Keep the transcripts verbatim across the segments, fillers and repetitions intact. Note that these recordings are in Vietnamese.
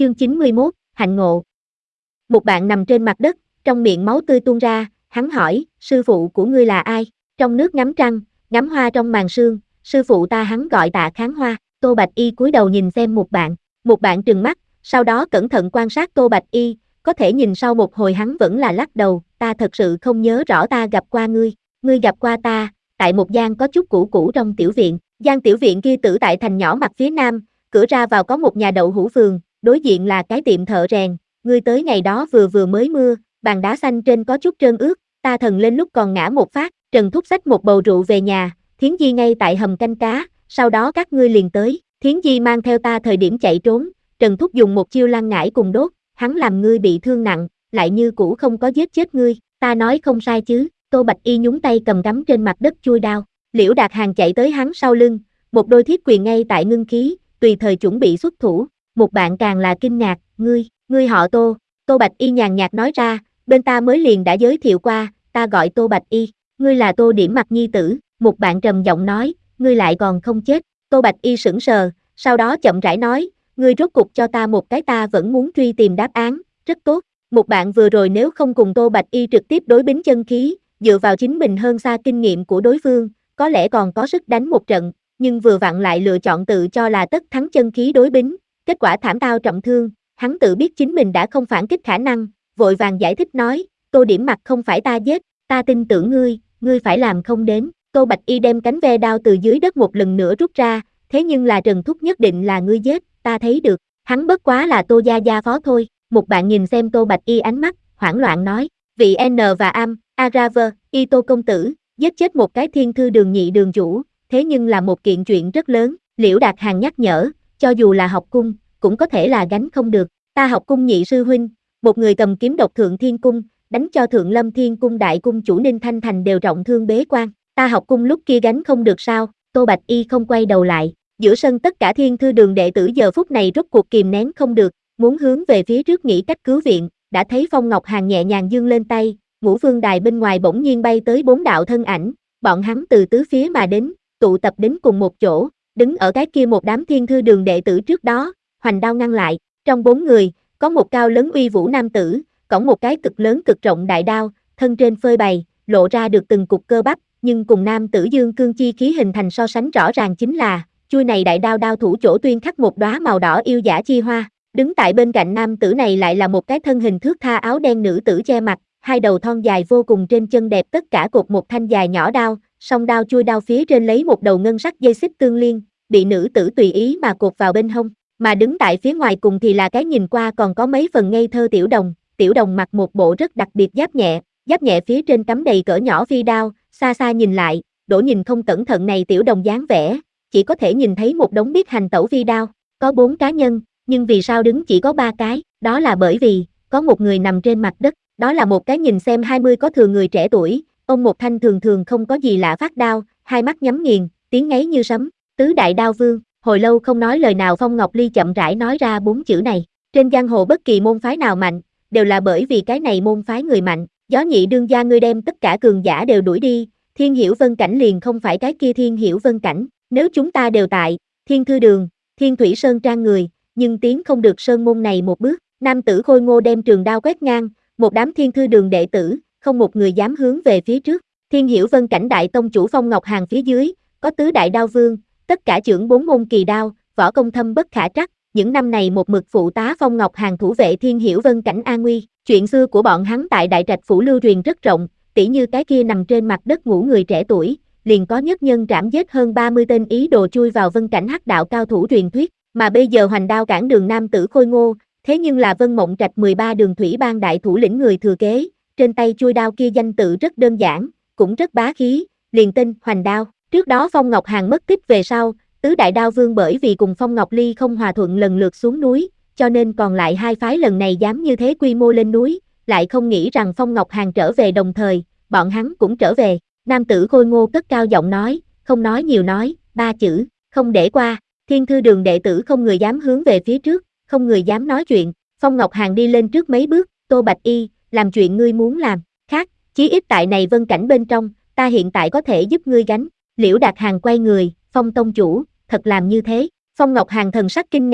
Chương chín mươi mốt, hạnh ngộ. Một bạn nằm trên mặt đất, trong miệng máu tươi tuôn ra, hắn hỏi, sư phụ của ngươi là ai? Trong nước ngắm trăng, ngắm hoa trong màn sương, sư phụ ta hắn gọi Tạ Kháng Hoa. Tô Bạch Y cúi đầu nhìn xem một bạn, một bạn trừng mắt, sau đó cẩn thận quan sát Tô Bạch Y, có thể nhìn sau một hồi hắn vẫn là lắc đầu, ta thật sự không nhớ rõ ta gặp qua ngươi, ngươi gặp qua ta, tại một gian có chút cũ cũ trong tiểu viện, gian tiểu viện kia tử tại thành nhỏ mặt phía nam, cửa ra vào có một nhà đậu hũ vườn, đối diện là cái tiệm thợ rèn, ngươi tới ngày đó vừa vừa mới mưa, bàn đá xanh trên có chút trơn ướt, ta thần lên lúc còn ngã một phát, Trần Thúc xách một bầu rượu về nhà, Thiến Di ngay tại hầm canh cá, sau đó các ngươi liền tới, Thiến Di mang theo ta thời điểm chạy trốn, Trần Thúc dùng một chiêu lăng ngải cùng đốt, hắn làm ngươi bị thương nặng, lại như cũ không có giết chết ngươi, ta nói không sai chứ, Tô Bạch Y nhúng tay cầm gắm trên mặt đất chui đao, Liễu Đạt Hàng chạy tới hắn sau lưng, một đôi thiết quyền ngay tại ngưng khí, tùy thời chuẩn bị xuất thủ, một bạn càng là kinh ngạc, ngươi, ngươi họ Tô, Tô Bạch Y nhàn nhạt nói ra, bên ta mới liền đã giới thiệu qua, ta gọi Tô Bạch Y, ngươi là Tô Điểm Mặc nhi tử, một bạn trầm giọng nói, ngươi lại còn không chết, Tô Bạch Y sững sờ, sau đó chậm rãi nói, ngươi rốt cục cho ta một cái ta vẫn muốn truy tìm đáp án, rất tốt, một bạn vừa rồi nếu không cùng Tô Bạch Y trực tiếp đối bính chân khí, dựa vào chính mình hơn xa kinh nghiệm của đối phương, có lẽ còn có sức đánh một trận, nhưng vừa vặn lại lựa chọn tự cho là tất thắng chân khí đối bính, kết quả thảm tao trọng thương, hắn tự biết chính mình đã không phản kích khả năng, vội vàng giải thích nói, Tô Điểm Mặc không phải ta giết, ta tin tưởng ngươi, ngươi phải làm không đến, Tô Bạch Y đem cánh ve đao từ dưới đất một lần nữa rút ra, thế nhưng là Trần Thúc nhất định là ngươi giết, ta thấy được, hắn bất quá là Tô gia gia phó thôi, một bạn nhìn xem Tô Bạch Y ánh mắt, hoảng loạn nói, vị N và Am, Araver, Y Tô công tử, giết chết một cái thiên thư đường nhị đường chủ, thế nhưng là một kiện chuyện rất lớn, Liễu Đạt Hàng nhắc nhở, cho dù là học cung, cũng có thể là gánh không được, ta học cung nhị sư huynh, một người cầm kiếm độc thượng thiên cung, đánh cho thượng lâm thiên cung đại cung chủ Ninh Thanh Thành đều trọng thương bế quan, ta học cung lúc kia gánh không được sao, Tô Bạch Y không quay đầu lại, giữa sân tất cả thiên thư đường đệ tử giờ phút này rốt cuộc kìm nén không được, muốn hướng về phía trước nghĩ cách cứu viện, đã thấy Phong Ngọc Hàn nhẹ nhàng giương lên tay, Ngũ Vương Đài bên ngoài bỗng nhiên bay tới bốn đạo thân ảnh, bọn hắn từ tứ phía mà đến, tụ tập đến cùng một chỗ, đứng ở cái kia một đám thiên thư đường đệ tử trước đó, hoành đao ngăn lại, trong bốn người, có một cao lớn uy vũ nam tử, cõng một cái cực lớn cực rộng đại đao, thân trên phơi bày, lộ ra được từng cục cơ bắp, nhưng cùng nam tử dương cương chi khí hình thành so sánh rõ ràng chính là, chuôi này đại đao đao thủ chỗ tuyên khắc một đóa màu đỏ yêu dã chi hoa, đứng tại bên cạnh nam tử này lại là một cái thân hình thước tha áo đen nữ tử che mặt, hai đầu thon dài vô cùng trên chân đẹp tất cả cột một thanh dài nhỏ đao, song đao chui đao phía trên lấy một đầu ngân sắc dây xích tương liên, bị nữ tử tùy ý mà cột vào bên hông, mà đứng tại phía ngoài cùng thì là cái nhìn qua còn có mấy phần ngây thơ Tiểu Đồng, Tiểu Đồng mặc một bộ rất đặc biệt giáp nhẹ, giáp nhẹ phía trên cắm đầy cỡ nhỏ phi đao, xa xa nhìn lại, đổ nhìn không cẩn thận này Tiểu Đồng dáng vẻ, chỉ có thể nhìn thấy một đống biết hành tẩu phi đao, có bốn cá nhân, nhưng vì sao đứng chỉ có ba cái, đó là bởi vì, có một người nằm trên mặt đất, đó là một cái nhìn xem hai mươi có thừa người trẻ tuổi, ông một thanh thường thường không có gì lạ phát đao, hai mắt nhắm nghiền, tiếng ngáy như sấm, tứ đại đao vương, hồi lâu không nói lời nào Phong Ngọc Ly chậm rãi nói ra bốn chữ này, trên giang hồ bất kỳ môn phái nào mạnh, đều là bởi vì cái này môn phái người mạnh, gió nhị đương gia ngươi đem tất cả cường giả đều đuổi đi, Thiên Hiểu Vân Cảnh liền không phải cái kia Thiên Hiểu Vân Cảnh, nếu chúng ta đều tại, Thiên Thư Đường, Thiên Thủy Sơn trang người, nhưng tiến không được sơn môn này một bước, nam tử khôi ngô đem trường đao quét ngang, một đám Thiên Thư Đường đệ tử, không một người dám hướng về phía trước, Thiên Hiểu Vân Cảnh đại tông chủ Phong Ngọc Hàng phía dưới, có tứ đại đao vương, tất cả trưởng bốn môn kỳ đao, võ công thâm bất khả trắc, những năm này một mực phụ tá Phong Ngọc Hàng thủ vệ Thiên Hiểu Vân Cảnh an nguy, chuyện xưa của bọn hắn tại Đại Trạch phủ lưu truyền rất rộng, tỉ như cái kia nằm trên mặt đất ngủ người trẻ tuổi, liền có nhất nhân trảm giết hơn ba mươi tên ý đồ chui vào Vân Cảnh hắc đạo cao thủ truyền thuyết, mà bây giờ hoành đao cản đường nam tử khôi ngô, thế nhưng là Vân Mộng Trạch mười ba đường thủy bang đại thủ lĩnh người thừa kế, trên tay chui đao kia danh tự rất đơn giản, cũng rất bá khí, liền tên Hoành Đao. Trước đó Phong Ngọc Hàng mất tích về sau, tứ đại đao vương bởi vì cùng Phong Ngọc Ly không hòa thuận lần lượt xuống núi, cho nên còn lại hai phái lần này dám như thế quy mô lên núi, lại không nghĩ rằng Phong Ngọc Hàng trở về đồng thời, bọn hắn cũng trở về. Nam tử khôi ngô cất cao giọng nói, không nói nhiều nói, ba chữ, không để qua, Thiên Thư Đường đệ tử không người dám hướng về phía trước, không người dám nói chuyện, Phong Ngọc Hàng đi lên trước mấy bước, Tô Bạch Y, làm chuyện ngươi muốn làm, khác, chí ít tại này Vân Cảnh bên trong, ta hiện tại có thể giúp ngươi gánh, Liễu Đạt Hàng quay người, Phong tông chủ, thật làm như thế, Phong Ngọc Hàng thần sắc kinh ngạc,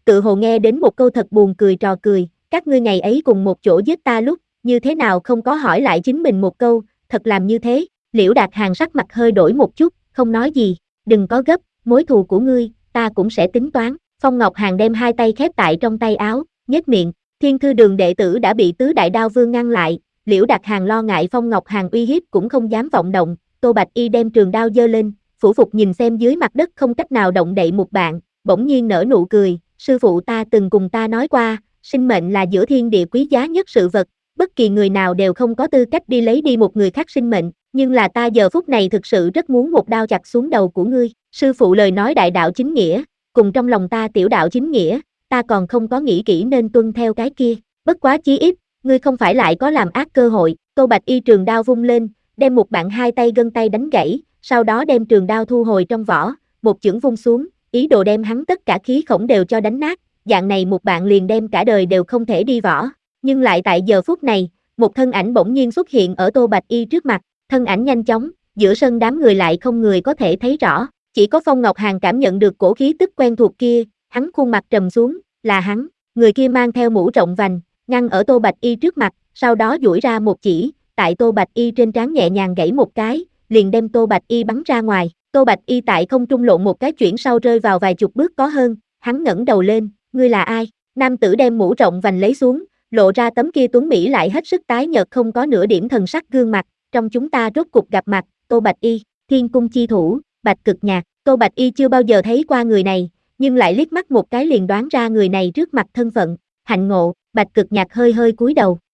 tự hồ nghe đến một câu thật buồn cười trò cười, các ngươi ngày ấy cùng một chỗ giết ta lúc, như thế nào không có hỏi lại chính mình một câu, thật làm như thế, Liễu Đạt Hàng sắc mặt hơi đổi một chút, không nói gì, đừng có gấp, mối thù của ngươi, ta cũng sẽ tính toán, Phong Ngọc Hàn đem hai tay khép tại trong tay áo, nhếch miệng, Thiên Thư Đường đệ tử đã bị tứ đại đao vương ngăn lại, Liễu Đạt Hàng lo ngại Phong Ngọc Hàn uy hiếp cũng không dám vọng động, Tô Bạch Y đem trường đao giơ lên, phủ phục nhìn xem dưới mặt đất không cách nào động đậy một bạn, bỗng nhiên nở nụ cười, sư phụ ta từng cùng ta nói qua, sinh mệnh là giữa thiên địa quý giá nhất sự vật, bất kỳ người nào đều không có tư cách đi lấy đi một người khác sinh mệnh, nhưng là ta giờ phút này thực sự rất muốn một đao chặt xuống đầu của ngươi, sư phụ lời nói đại đạo chính nghĩa, cùng trong lòng ta tiểu đạo chính nghĩa, ta còn không có nghĩ kỹ nên tuân theo cái kia, bất quá chí ít, ngươi không phải lại có làm ác cơ hội, Tô Bạch Y trường đao vung lên, đem một bạn hai tay gân tay đánh gãy, sau đó đem trường đao thu hồi trong vỏ, một chưởng vung xuống, ý đồ đem hắn tất cả khí khổng đều cho đánh nát, dạng này một bạn liền đem cả đời đều không thể đi võ, nhưng lại tại giờ phút này, một thân ảnh bỗng nhiên xuất hiện ở Tô Bạch Y trước mặt, thân ảnh nhanh chóng, giữa sân đám người lại không người có thể thấy rõ, chỉ có Phong Ngọc Hàn cảm nhận được cổ khí tức quen thuộc kia, hắn khuôn mặt trầm xuống, là hắn, người kia mang theo mũ rộng vành, ngăn ở Tô Bạch Y trước mặt, sau đó duỗi ra một chỉ, tại Tô Bạch Y trên trán nhẹ nhàng gãy một cái, liền đem Tô Bạch Y bắn ra ngoài, Tô Bạch Y tại không trung lộn một cái chuyển sau rơi vào vài chục bước có hơn, hắn ngẩng đầu lên, ngươi là ai? Nam tử đem mũ rộng vành lấy xuống, lộ ra tấm kia tuấn mỹ lại hết sức tái nhợt không có nửa điểm thần sắc gương mặt, trong chúng ta rốt cục gặp mặt, Tô Bạch Y, Thiên Cung chi thủ, Bạch Cực Nhạc, Tô Bạch Y chưa bao giờ thấy qua người này, nhưng lại liếc mắt một cái liền đoán ra người này trước mặt thân phận, hạnh ngộ, Bạch Cực Nhạc hơi hơi cúi đầu,